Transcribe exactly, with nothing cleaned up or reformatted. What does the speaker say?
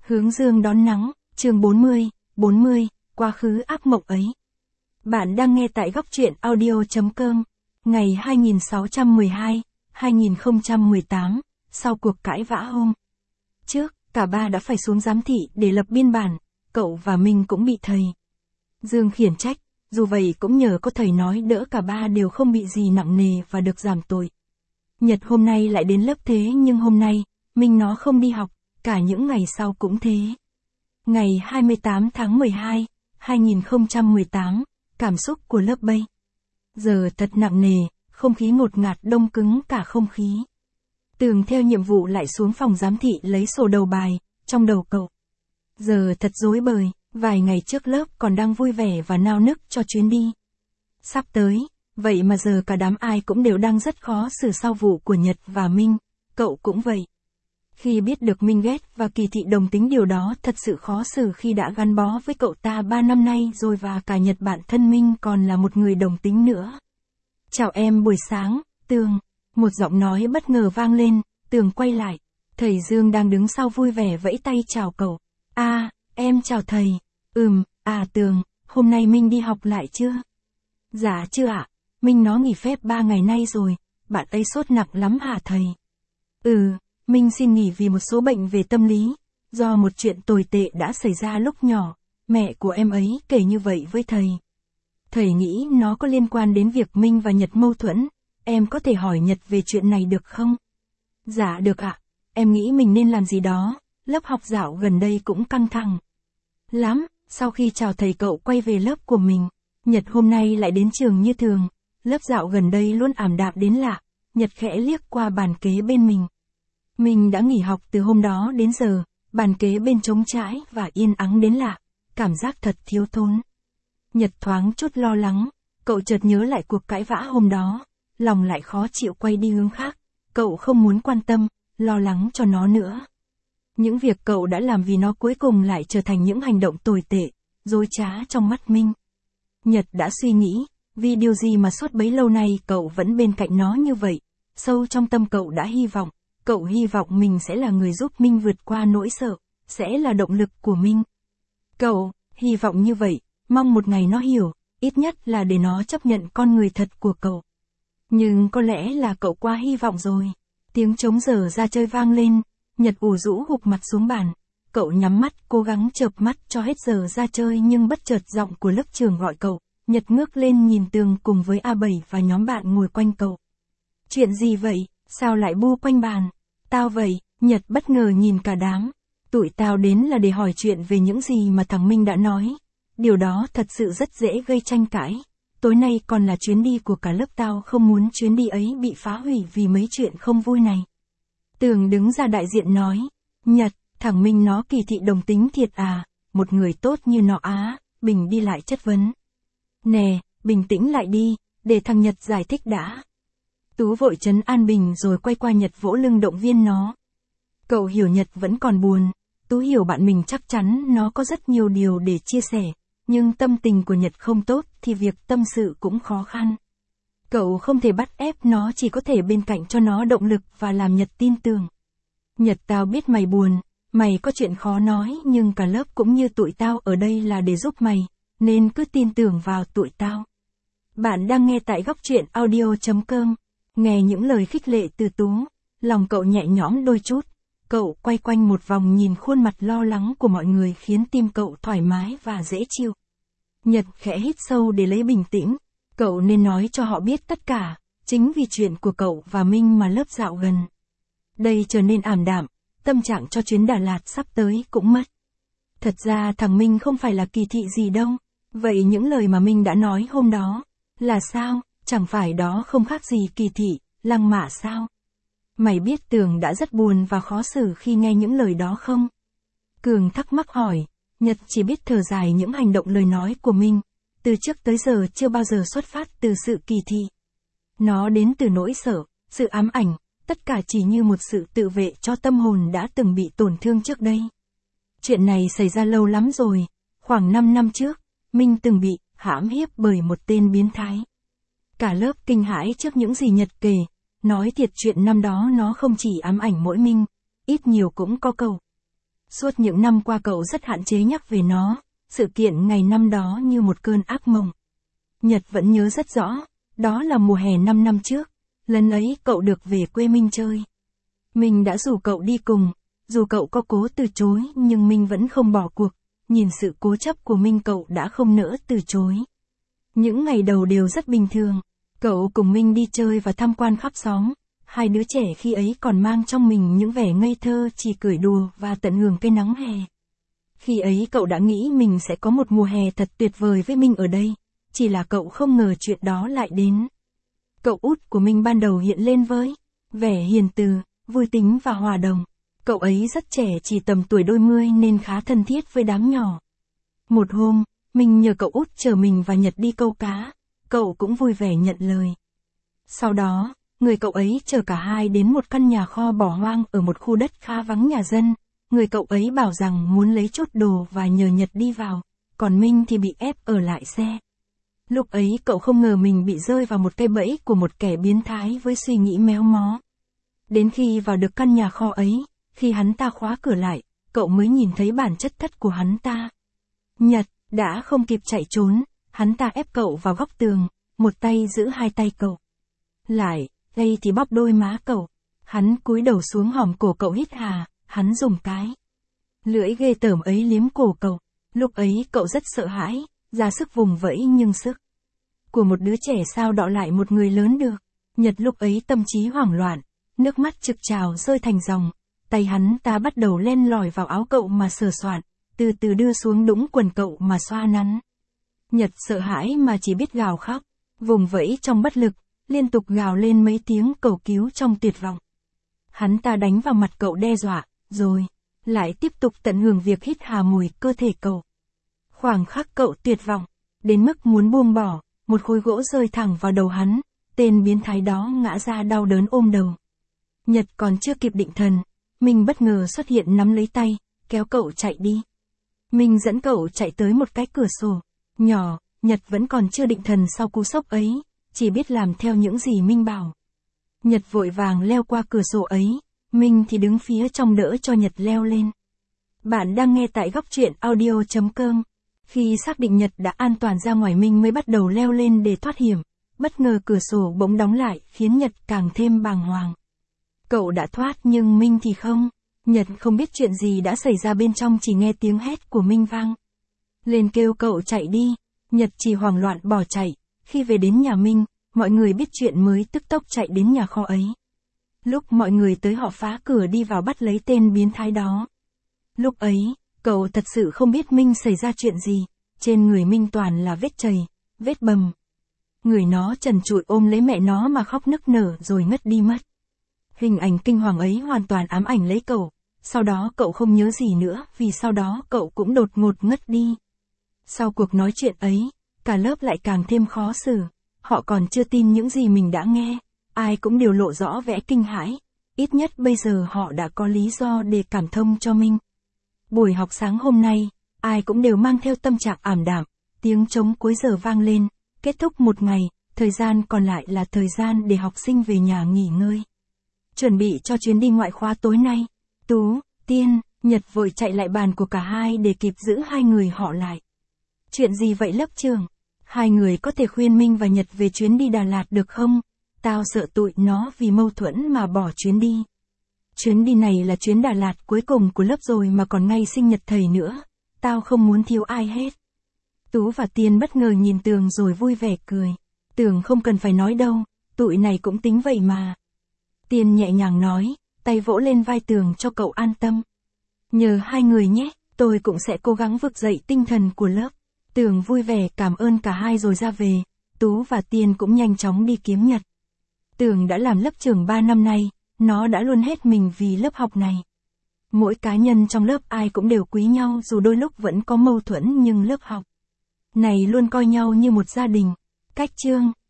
Hướng dương đón nắng, chương bốn mươi, bốn mươi, quá khứ ác mộng ấy. Bạn đang nghe tại góc truyện audio chấm com, ngày hai nghìn sáu trăm mười hai, hai nghìn không trăm mười tám, sau cuộc cãi vã hôm trước, cả ba đã phải xuống giám thị để lập biên bản, cậu và Minh cũng bị thầy Dương khiển trách, dù vậy cũng nhờ có thầy nói đỡ cả ba đều không bị gì nặng nề và được giảm tội. Nhật hôm nay lại đến lớp thế nhưng hôm nay, Minh nó không đi học, cả những ngày sau cũng thế. Ngày hai mươi tám tháng mười hai, hai nghìn không trăm mười tám, cảm xúc của lớp bây giờ thật nặng nề, không khí ngột ngạt đông cứng cả không khí. Tường theo nhiệm vụ lại xuống phòng giám thị lấy sổ đầu bài, trong đầu cậu giờ thật rối bời, vài ngày trước lớp còn đang vui vẻ và nao nức cho chuyến đi sắp tới, vậy mà giờ cả đám ai cũng đều đang rất khó xử sau vụ của Nhật và Minh, cậu cũng vậy. Khi biết được Minh ghét và Kỳ Thị đồng tính điều đó thật sự khó xử khi đã gắn bó với cậu ta ba năm nay rồi và cả Nhật bạn thân Minh còn là một người đồng tính nữa. Chào em buổi sáng, Tường. Một giọng nói bất ngờ vang lên, Tường quay lại. Thầy Dương đang đứng sau vui vẻ vẫy tay chào cậu. À, em chào thầy. Ừm, à Tường, hôm nay Minh đi học lại chưa? Dạ chưa ạ, Minh nó nghỉ phép ba ngày nay rồi, bạn ấy sốt nặng lắm hả thầy? Ừ. Minh xin nghỉ vì một số bệnh về tâm lý, do một chuyện tồi tệ đã xảy ra lúc nhỏ, mẹ của em ấy kể như vậy với thầy. Thầy nghĩ nó có liên quan đến việc Minh và Nhật mâu thuẫn, em có thể hỏi Nhật về chuyện này được không? Dạ được ạ, em nghĩ mình nên làm gì đó, lớp học dạo gần đây cũng căng thẳng lắm. Sau khi chào thầy cậu quay về lớp của mình, Nhật hôm nay lại đến trường như thường, lớp dạo gần đây luôn ảm đạm đến lạ, Nhật khẽ liếc qua bàn kế bên mình. Mình đã nghỉ học từ hôm đó đến giờ, bàn kế bên trống trải và yên ắng đến lạ, cảm giác thật thiếu thốn. Nhật thoáng chút lo lắng, cậu chợt nhớ lại cuộc cãi vã hôm đó, lòng lại khó chịu quay đi hướng khác, cậu không muốn quan tâm, lo lắng cho nó nữa. Những việc cậu đã làm vì nó cuối cùng lại trở thành những hành động tồi tệ, dối trá trong mắt Minh. Nhật đã suy nghĩ, vì điều gì mà suốt bấy lâu nay cậu vẫn bên cạnh nó như vậy, sâu trong tâm cậu đã hy vọng. Cậu hy vọng mình sẽ là người giúp Minh vượt qua nỗi sợ, sẽ là động lực của Minh. Cậu, hy vọng như vậy, mong một ngày nó hiểu, ít nhất là để nó chấp nhận con người thật của cậu. Nhưng có lẽ là cậu quá hy vọng rồi. Tiếng trống giờ ra chơi vang lên, Nhật ủ rũ hụp mặt xuống bàn. Cậu nhắm mắt, cố gắng chợp mắt cho hết giờ ra chơi nhưng bất chợt giọng của lớp trưởng gọi cậu. Nhật ngước lên nhìn Tường cùng với A bảy và nhóm bạn ngồi quanh cậu. Chuyện gì vậy? Sao lại bu quanh bàn? Tao vậy, Nhật bất ngờ nhìn cả đám. Tụi tao đến là để hỏi chuyện về những gì mà thằng Minh đã nói. Điều đó thật sự rất dễ gây tranh cãi. Tối nay còn là chuyến đi của cả lớp, tao không muốn chuyến đi ấy bị phá hủy vì mấy chuyện không vui này. Tường đứng ra đại diện nói. Nhật, thằng Minh nó Kỳ Thị đồng tính thiệt à, một người tốt như nó á. Bình đi lại chất vấn. Nè, bình tĩnh lại đi, để thằng Nhật giải thích đã. Tú vội trấn an Bình rồi quay qua Nhật vỗ lưng động viên nó. Cậu hiểu Nhật vẫn còn buồn, Tú hiểu bạn mình chắc chắn nó có rất nhiều điều để chia sẻ, nhưng tâm tình của Nhật không tốt thì việc tâm sự cũng khó khăn. Cậu không thể bắt ép nó, chỉ có thể bên cạnh cho nó động lực và làm Nhật tin tưởng. Nhật, tao biết mày buồn, mày có chuyện khó nói nhưng cả lớp cũng như tụi tao ở đây là để giúp mày, nên cứ tin tưởng vào tụi tao. Bạn đang nghe tại góc truyện audio chấm com. Nghe những lời khích lệ từ Tú, lòng cậu nhẹ nhõm đôi chút. Cậu quay quanh một vòng nhìn khuôn mặt lo lắng của mọi người khiến tim cậu thoải mái và dễ chịu. Nhật khẽ hít sâu để lấy bình tĩnh. Cậu nên nói cho họ biết tất cả, chính vì chuyện của cậu và Minh mà lớp dạo gần đây trở nên ảm đạm, tâm trạng cho chuyến Đà Lạt sắp tới cũng mất. Thật ra thằng Minh không phải là kỳ thị gì đâu. Vậy những lời mà Minh đã nói hôm đó là sao? Chẳng phải đó không khác gì kỳ thị, lăng mạ sao? Mày biết Tường đã rất buồn và khó xử khi nghe những lời đó không? Cường thắc mắc hỏi. Nhật chỉ biết thở dài những hành động lời nói của mình. Từ trước tới giờ chưa bao giờ xuất phát từ sự kỳ thị. Nó đến từ nỗi sợ, sự ám ảnh, tất cả chỉ như một sự tự vệ cho tâm hồn đã từng bị tổn thương trước đây. Chuyện này xảy ra lâu lắm rồi, khoảng năm năm trước, Minh từng bị hãm hiếp bởi một tên biến thái. Cả lớp kinh hãi trước những gì Nhật kể, nói thiệt chuyện năm đó nó không chỉ ám ảnh mỗi Minh, ít nhiều cũng có câu Suốt những năm qua cậu rất hạn chế nhắc về nó, sự kiện ngày năm đó như một cơn ác mộng. Nhật vẫn nhớ rất rõ, đó là mùa hè năm năm trước, lần ấy cậu được về quê Minh chơi. Mình đã rủ cậu đi cùng, dù cậu có cố từ chối nhưng Minh vẫn không bỏ cuộc, nhìn sự cố chấp của Minh cậu đã không nỡ từ chối. Những ngày đầu đều rất bình thường, cậu cùng Minh đi chơi và tham quan khắp xóm, hai đứa trẻ khi ấy còn mang trong mình những vẻ ngây thơ chỉ cười đùa và tận hưởng cái nắng hè. Khi ấy cậu đã nghĩ mình sẽ có một mùa hè thật tuyệt vời với Minh ở đây, chỉ là cậu không ngờ chuyện đó lại đến. Cậu út của Minh ban đầu hiện lên với vẻ hiền từ, vui tính và hòa đồng. Cậu ấy rất trẻ chỉ tầm tuổi đôi mươi nên khá thân thiết với đám nhỏ. Một hôm, Minh nhờ cậu út chở mình và Nhật đi câu cá, cậu cũng vui vẻ nhận lời. Sau đó, người cậu ấy chở cả hai đến một căn nhà kho bỏ hoang ở một khu đất khá vắng nhà dân. Người cậu ấy bảo rằng muốn lấy chút đồ và nhờ Nhật đi vào, còn Minh thì bị ép ở lại xe. Lúc ấy cậu không ngờ mình bị rơi vào một cây bẫy của một kẻ biến thái với suy nghĩ méo mó. Đến khi vào được căn nhà kho ấy, khi hắn ta khóa cửa lại, cậu mới nhìn thấy bản chất thật của hắn ta. Nhật đã không kịp chạy trốn, hắn ta ép cậu vào góc tường, một tay giữ hai tay cậu. Lại, đây thì bóp đôi má cậu. Hắn cúi đầu xuống hòm cổ cậu hít hà, hắn dùng cái lưỡi ghê tởm ấy liếm cổ cậu. Lúc ấy cậu rất sợ hãi, ra sức vùng vẫy nhưng sức của một đứa trẻ sao đọ lại một người lớn được. Nhật lúc ấy tâm trí hoảng loạn, nước mắt trực trào rơi thành dòng, tay hắn ta bắt đầu len lỏi vào áo cậu mà sờ soạn, từ từ đưa xuống đũng quần cậu mà xoa nắn. Nhật sợ hãi mà chỉ biết gào khóc, vùng vẫy trong bất lực, liên tục gào lên mấy tiếng cầu cứu trong tuyệt vọng. Hắn ta đánh vào mặt cậu đe dọa, rồi lại tiếp tục tận hưởng việc hít hà mùi cơ thể cậu. Khoảng khắc cậu tuyệt vọng, đến mức muốn buông bỏ, một khối gỗ rơi thẳng vào đầu hắn, tên biến thái đó ngã ra đau đớn ôm đầu. Nhật còn chưa kịp định thần, Minh bất ngờ xuất hiện nắm lấy tay, kéo cậu chạy đi. Minh dẫn cậu chạy tới một cái cửa sổ nhỏ, Nhật vẫn còn chưa định thần sau cú sốc ấy, chỉ biết làm theo những gì Minh bảo. Nhật vội vàng leo qua cửa sổ ấy, Minh thì đứng phía trong đỡ cho Nhật leo lên. Bạn đang nghe tại góc truyện audio chấm com. Khi xác định Nhật đã an toàn ra ngoài, Minh mới bắt đầu leo lên để thoát hiểm. Bất ngờ cửa sổ bỗng đóng lại khiến Nhật càng thêm bàng hoàng. Cậu đã thoát nhưng Minh thì không. Nhật không biết chuyện gì đã xảy ra bên trong, chỉ nghe tiếng hét của Minh vang lên kêu cậu chạy đi. Nhật chỉ hoảng loạn bỏ chạy. Khi về đến nhà Minh, mọi người biết chuyện mới tức tốc chạy đến nhà kho ấy. Lúc mọi người tới họ phá cửa đi vào bắt lấy tên biến thái đó. Lúc ấy, cậu thật sự không biết Minh xảy ra chuyện gì. Trên người Minh toàn là vết chày, vết bầm. Người nó trần trụi ôm lấy mẹ nó mà khóc nức nở rồi ngất đi mất. Hình ảnh kinh hoàng ấy hoàn toàn ám ảnh lấy cậu. Sau đó cậu không nhớ gì nữa, vì sau đó cậu cũng đột ngột ngất đi. Sau cuộc nói chuyện ấy, cả lớp lại càng thêm khó xử. Họ còn chưa tin những gì mình đã nghe. Ai cũng đều lộ rõ vẻ kinh hãi. Ít nhất bây giờ họ đã có lý do để cảm thông cho Minh. Buổi học sáng hôm nay, ai cũng đều mang theo tâm trạng ảm đạm. Tiếng trống cuối giờ vang lên. Kết thúc một ngày, thời gian còn lại là thời gian để học sinh về nhà nghỉ ngơi. Chuẩn bị cho chuyến đi ngoại khóa tối nay. Tú, Tiên, Nhật vội chạy lại bàn của cả hai để kịp giữ hai người họ lại. Chuyện gì vậy lớp trưởng? Hai người có thể khuyên Minh và Nhật về chuyến đi Đà Lạt được không? Tao sợ tụi nó vì mâu thuẫn mà bỏ chuyến đi. Chuyến đi này là chuyến Đà Lạt cuối cùng của lớp rồi mà còn ngay sinh nhật thầy nữa. Tao không muốn thiếu ai hết. Tú và Tiên bất ngờ nhìn Tường rồi vui vẻ cười. Tường không cần phải nói đâu, tụi này cũng tính vậy mà. Tiên nhẹ nhàng nói, tay vỗ lên vai Tường cho cậu an tâm. Nhờ hai người nhé, tôi cũng sẽ cố gắng vực dậy tinh thần của lớp. Tường vui vẻ cảm ơn cả hai rồi ra về. Tú và Tiên cũng nhanh chóng đi kiếm Nhật. Tường đã làm lớp trưởng ba năm nay, nó đã luôn hết mình vì lớp học này. Mỗi cá nhân trong lớp ai cũng đều quý nhau, dù đôi lúc vẫn có mâu thuẫn nhưng lớp học này luôn coi nhau như một gia đình. Cách chương